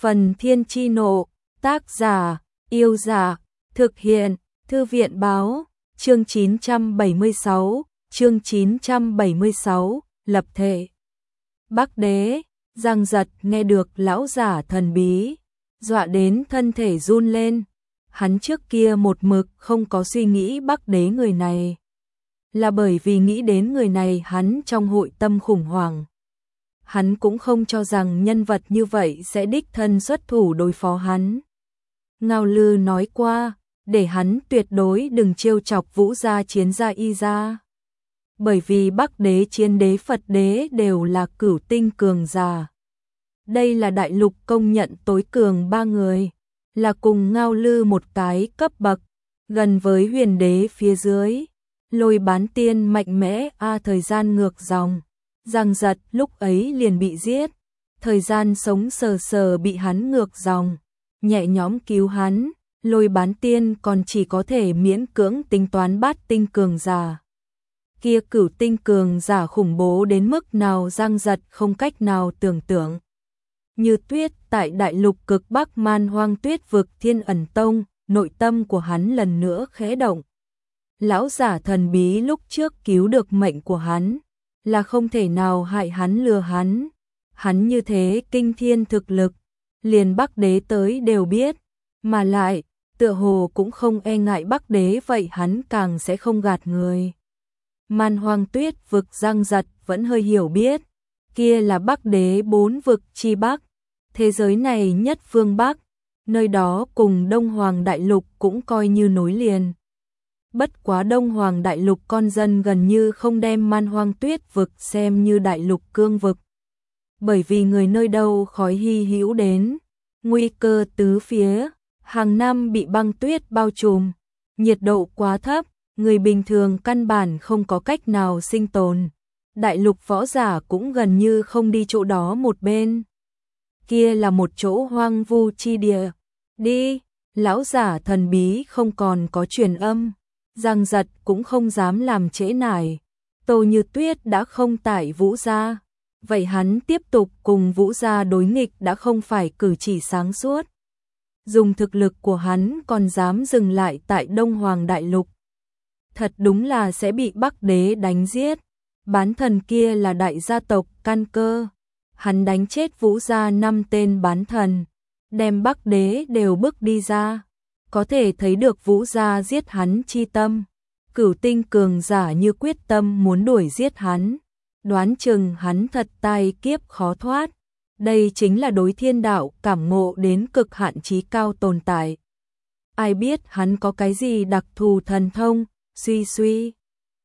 Phần Thiên Chi Nộ, tác giả, Yêu Dạ, thực hiện, Thư viện Báo, chương 976, lập thể. Bắc Đế, Giang Giật nghe được lão giả thần bí, dọa đến thân thể run lên. Hắn trước kia một mực không có suy nghĩ Bắc Đế người này, là bởi vì nghĩ đến người này hắn trong hội tâm khủng hoảng. Hắn cũng không cho rằng nhân vật như vậy sẽ đích thân xuất thủ đối phó hắn. Ngao Lư nói qua, để hắn tuyệt đối đừng trêu chọc Vũ gia chiến gia Y gia. Bởi vì Bắc Đế, Chiến Đế, Phật Đế đều là cửu tinh cường giả. Đây là đại lục công nhận tối cường ba người, là cùng Ngao Lư một cái cấp bậc, gần với Huyền Đế phía dưới. Lôi Bán Tiên mạnh mẽ thời gian ngược dòng. Giang Giật lúc ấy liền bị giết, thời gian sống sờ sờ bị hắn ngược dòng, nhẹ nhõm cứu hắn. Lôi Bán Tiên còn chỉ có thể miễn cưỡng tính toán bát tinh cường giả. Kia cửu tinh cường giả khủng bố đến mức nào Giang Giật không cách nào tưởng tượng. Như Tuyết tại đại lục cực Bắc Man Hoang Tuyết vực Thiên Ẩn Tông, nội tâm của hắn lần nữa khẽ động. Lão giả thần bí lúc trước cứu được mệnh của hắn, là không thể nào hại hắn lừa hắn. Hắn như thế kinh thiên thực lực, liền Bắc Đế tới đều biết, mà lại tựa hồ cũng không e ngại Bắc Đế, vậy hắn càng sẽ không gạt người. Man Hoang Tuyết vực Giang Giật vẫn hơi hiểu biết, kia là Bắc Đế 4 vực chi Bắc, thế giới này nhất phương Bắc, nơi đó cùng Đông Hoàng Đại Lục cũng coi như nối liền. Bất quá Đông Hoàng Đại Lục con dân gần như không đem Man Hoang Tuyết vực xem như đại lục cương vực. Bởi vì người nơi đâu khói hy hữu đến, nguy cơ tứ phía, hàng năm bị băng tuyết bao trùm, nhiệt độ quá thấp, người bình thường căn bản không có cách nào sinh tồn. Đại lục võ giả cũng gần như không đi chỗ đó một bên. Kia là một chỗ hoang vu chi địa. Đi, lão giả thần bí không còn có truyền âm. Giang Giật cũng không dám làm trễ nải. Tô Như Tuyết đã không tại Vũ gia, vậy hắn tiếp tục cùng Vũ gia đối nghịch đã không phải cử chỉ sáng suốt. Dùng thực lực của hắn còn dám dừng lại tại Đông Hoàng Đại Lục, thật đúng là sẽ bị Bắc Đế đánh giết. Bán thần kia là đại gia tộc căn cơ, hắn đánh chết Vũ gia 5 tên bán thần, đem Bắc Đế đều bước đi ra. Có thể thấy được Vũ gia giết hắn chi tâm. Cửu tinh cường giả như quyết tâm muốn đuổi giết hắn, đoán chừng hắn thật tai kiếp khó thoát. Đây chính là đối thiên đạo cảm ngộ đến cực hạn chí cao tồn tại. Ai biết hắn có cái gì đặc thù thần thông, suy.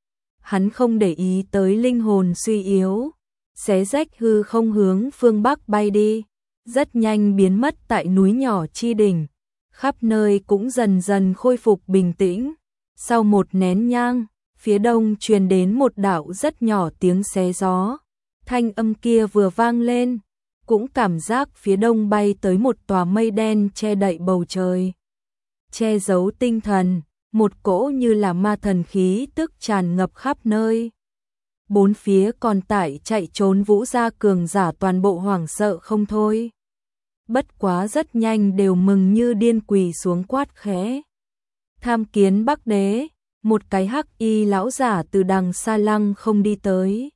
Hắn không để ý tới linh hồn suy yếu, xé rách hư không hướng phương Bắc bay đi, rất nhanh biến mất tại núi nhỏ chi đỉnh. Khắp nơi cũng dần dần khôi phục bình tĩnh. Sau một nén nhang, phía đông truyền đến một đạo rất nhỏ tiếng xé gió. Thanh âm kia vừa vang lên, cũng cảm giác phía đông bay tới một tòa mây đen che đậy bầu trời, che giấu tinh thần, một cỗ như là ma thần khí tức tràn ngập khắp nơi. Bốn phía còn tại chạy trốn Vũ gia cường giả toàn bộ hoảng sợ không thôi. Bất quá rất nhanh đều mừng như điên quỳ xuống quát khẽ. Tham kiến Bắc Đế, một cái hắc y lão giả từ đằng xa lăng không đi tới.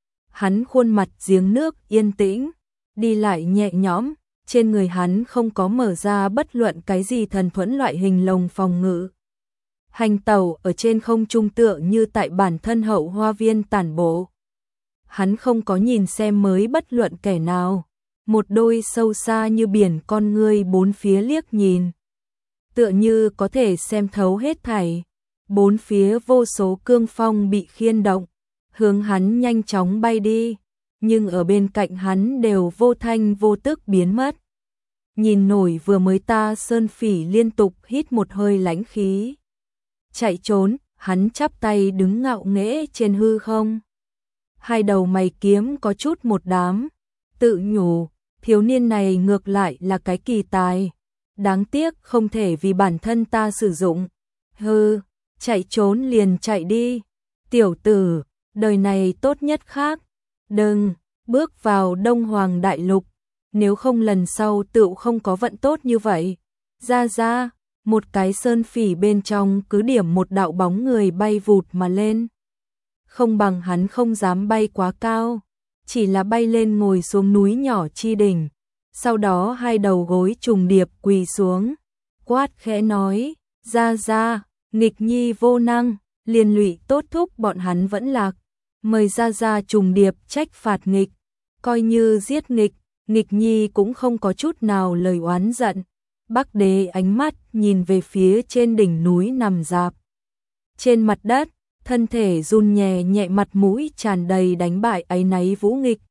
Hắn khuôn mặt giếng nước yên tĩnh, đi lại nhẹ nhõm, trên người hắn không có mở ra bất luận cái gì thần thuẫn loại hình lồng phòng ngự. Hành tẩu ở trên không trung tựa như tại bản thân hậu hoa viên tản bộ. Hắn không có nhìn xem mới bất luận kẻ nào. Một đôi sâu xa như biển con ngươi bốn phía liếc nhìn, tựa như có thể xem thấu hết thảy. Bốn phía vô số cương phong bị khiên động, hướng hắn nhanh chóng bay đi, nhưng ở bên cạnh hắn đều vô thanh vô tức biến mất. Nhìn nổi vừa mới ta Sơn Phỉ liên tục hít một hơi lãnh khí. Chạy trốn, hắn chắp tay đứng ngạo nghễ trên hư không. Hai đầu mày kiếm có chút một đám, tự nhủ. Thiếu niên này ngược lại là cái kỳ tài, đáng tiếc không thể vì bản thân ta sử dụng. Hừ, chạy trốn liền chạy đi. Tiểu tử, đời này tốt nhất khác. Đừng, bước vào Đông Hoàng Đại Lục, nếu không lần sau tựu không có vận tốt như vậy. Ra, một cái sơn phỉ bên trong cứ điểm một đạo bóng người bay vụt mà lên. Không bằng hắn không dám bay quá cao, chỉ là bay lên ngồi xuống núi nhỏ chi đỉnh. Sau đó hai đầu gối trùng điệp quỳ xuống, quát khẽ nói, ra, nghịch nhi vô năng, liên lụy tốt thúc bọn hắn vẫn lạc. Mời ra trùng điệp trách phạt nghịch, coi như giết nghịch, nghịch nhi cũng không có chút nào lời oán giận. Bắc Đế ánh mắt nhìn về phía trên đỉnh núi nằm rạp trên mặt đất, thân thể run nhẹ nhẹ, mặt mũi tràn đầy đánh bại áy náy Vũ Nghịch.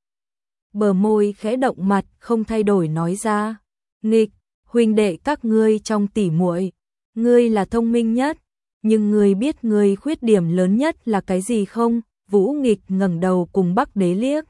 Bờ môi khẽ động, mặt không thay đổi nói ra, Nghịch, huynh đệ các ngươi trong tỉ muội, ngươi là thông minh nhất, nhưng ngươi biết ngươi khuyết điểm lớn nhất là cái gì không? Vũ Nghịch ngẩng đầu cùng Bắc Đế liếc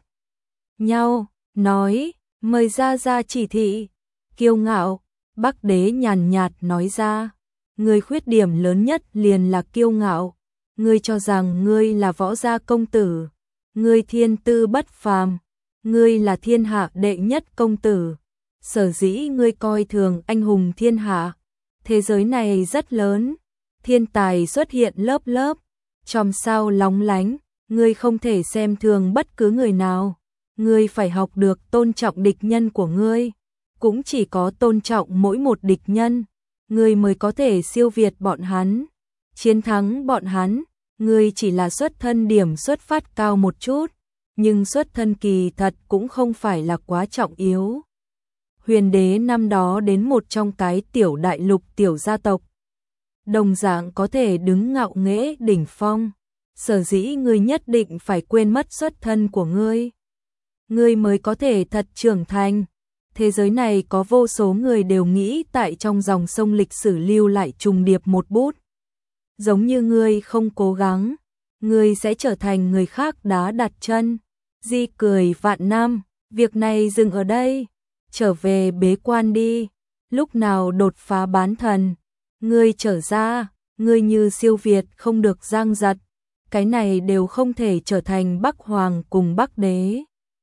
nhau, nói, mời ra chỉ thị. Kiêu ngạo. Bắc Đế nhàn nhạt nói ra, ngươi khuyết điểm lớn nhất liền là kiêu ngạo. Ngươi cho rằng ngươi là võ gia công tử, ngươi thiên tư bất phàm, ngươi là thiên hạ đệ nhất công tử. Sở dĩ ngươi coi thường anh hùng thiên hạ. Thế giới này rất lớn, thiên tài xuất hiện lớp lớp, chòm sao lóng lánh, ngươi không thể xem thường bất cứ người nào. Ngươi phải học được tôn trọng địch nhân của ngươi, cũng chỉ có tôn trọng mỗi một địch nhân, ngươi mới có thể siêu việt bọn hắn, chiến thắng bọn hắn. Ngươi chỉ là xuất thân điểm xuất phát cao một chút, nhưng xuất thân kỳ thật cũng không phải là quá trọng yếu. Huyền Đế năm đó đến một trong cái tiểu đại lục tiểu gia tộc, đồng dạng có thể đứng ngạo nghễ đỉnh phong. Sở dĩ ngươi nhất định phải quên mất xuất thân của ngươi, ngươi mới có thể thật trưởng thành. Thế giới này có vô số người đều nghĩ tại trong dòng sông lịch sử lưu lại trùng điệp một bút. Giống như ngươi không cố gắng, ngươi sẽ trở thành người khác đá đặt chân. Di cười vạn năm, việc này dừng ở đây, trở về bế quan đi. Lúc nào đột phá bán thần, ngươi trở ra, ngươi như siêu việt không được giang giật, cái này đều không thể trở thành Bắc Hoàng cùng Bắc Đế.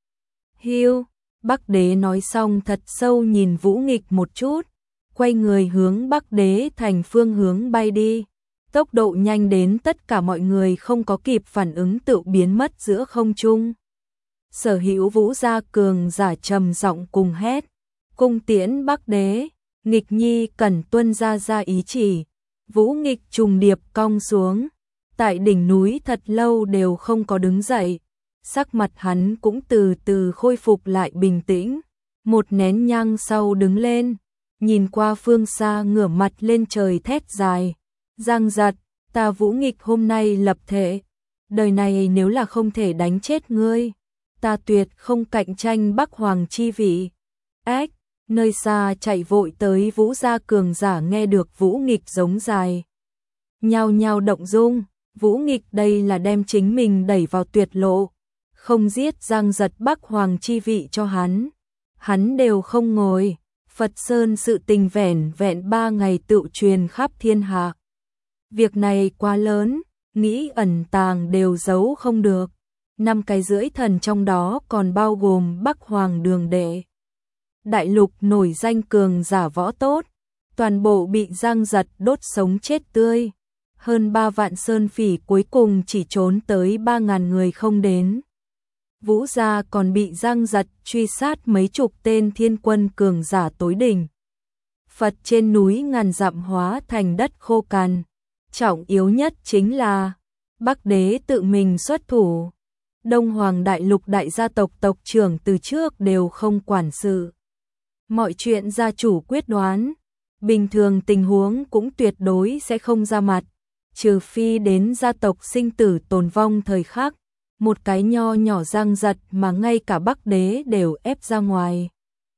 Hiu, Bắc Đế nói xong thật sâu nhìn Vũ Nghịch một chút, quay người hướng Bắc Đế thành phương hướng bay đi. Tốc độ nhanh đến tất cả mọi người không có kịp phản ứng tự biến mất giữa không trung. Sở hữu Vũ gia cường giả trầm giọng cùng hét, cung tiễn Bắc Đế, Nghịch nhi cần tuân ra ý chỉ. Vũ Nghịch trùng điệp cong xuống, tại đỉnh núi thật lâu đều không có đứng dậy, sắc mặt hắn cũng từ từ khôi phục lại bình tĩnh. Một nén nhang sau đứng lên, nhìn qua phương xa ngửa mặt lên trời thét dài, giang giật, ta Vũ Nghịch hôm nay lập thể, đời này nếu là không thể đánh chết ngươi, ta tuyệt không cạnh tranh Bắc Hoàng chi vị. Ách, nơi xa chạy vội tới Vũ gia cường giả nghe được Vũ Nghịch giống dài, nhao nhao động dung. Vũ Nghịch đây là đem chính mình đẩy vào tuyệt lộ, không giết giang giật Bắc Hoàng chi vị cho hắn đều không ngồi. Phật Sơn sự tình vẻn vẹn 3 ngày tự truyền khắp thiên hạ. Việc này quá lớn, nghĩ ẩn tàng đều giấu không được. 5 cái rưỡi thần trong đó còn bao gồm Bắc Hoàng Đường Đệ. Đại lục nổi danh cường giả võ tốt, toàn bộ bị giang giật đốt sống chết tươi. Hơn 3 vạn sơn phỉ cuối cùng chỉ trốn tới 3.000 người không đến. Vũ gia còn bị giang giật truy sát mấy chục tên thiên quân cường giả tối đỉnh. Phật trên núi ngàn dặm hóa thành đất khô cằn. Trọng yếu nhất chính là Bắc Đế tự mình xuất thủ. Đông Hoàng đại lục đại gia tộc tộc trưởng từ trước đều không quản sự. Mọi chuyện gia chủ quyết đoán, bình thường tình huống cũng tuyệt đối sẽ không ra mặt, trừ phi đến gia tộc sinh tử tồn vong thời khắc. Một cái nho nhỏ giang giật mà ngay cả Bắc Đế đều ép ra ngoài.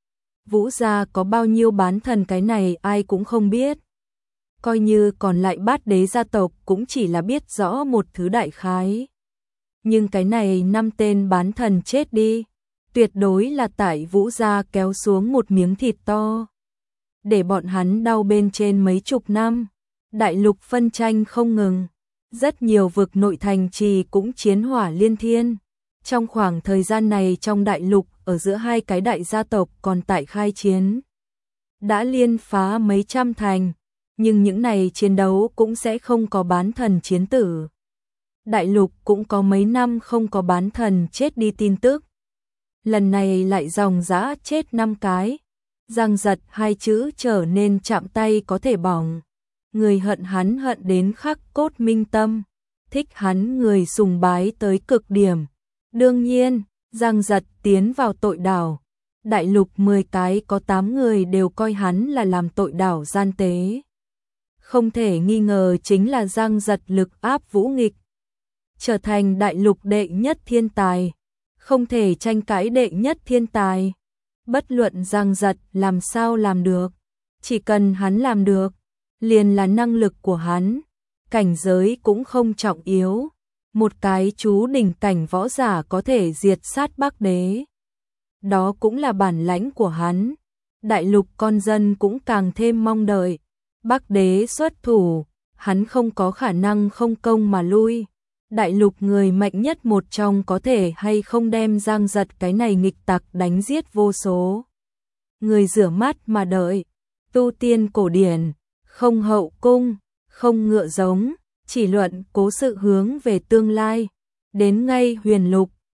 Vũ gia có bao nhiêu bán thần cái này ai cũng không biết. Coi như còn lại Bát Đế gia tộc cũng chỉ là biết rõ một thứ đại khái. Nhưng cái này 5 tên bán thần chết đi, tuyệt đối là tại Vũ gia kéo xuống một miếng thịt to, để bọn hắn đau bên trên mấy chục năm. Đại lục phân tranh không ngừng, rất nhiều vực nội thành trì cũng chiến hỏa liên thiên. Trong khoảng thời gian này trong đại lục ở giữa hai cái đại gia tộc còn tại khai chiến. Đã liên phá mấy trăm thành, nhưng những này chiến đấu cũng sẽ không có bán thần chiến tử. Đại lục cũng có mấy năm không có bán thần chết đi tin tức. Lần này lại dòng dã chết 5 cái. Giang giật hai chữ trở nên chạm tay có thể bỏng. Người hận hắn hận đến khắc cốt minh tâm. Thích hắn người sùng bái tới cực điểm. Đương nhiên, Giang giật tiến vào tội đảo. Đại lục 10 cái có 8 người đều coi hắn là làm tội đảo gian tế. Không thể nghi ngờ chính là Giang giật lực áp vũ nghịch. Trở thành đại lục đệ nhất thiên tài. Không thể tranh cãi đệ nhất thiên tài. Bất luận Giang giật làm sao làm được. Chỉ cần hắn làm được, liền là năng lực của hắn. Cảnh giới cũng không trọng yếu. Một cái chú đỉnh cảnh võ giả có thể diệt sát Bắc Đế. Đó cũng là bản lãnh của hắn. Đại lục con dân cũng càng thêm mong đợi. Bắc Đế xuất thủ, hắn không có khả năng không công mà lui. Đại lục người mạnh nhất một trong có thể hay không đem Giang giật cái này nghịch tặc đánh giết vô số. Người rửa mắt mà đợi. Tu tiên cổ điển, không hậu cung, không ngựa giống, chỉ luận cố sự hướng về tương lai. Đến ngay huyền lục,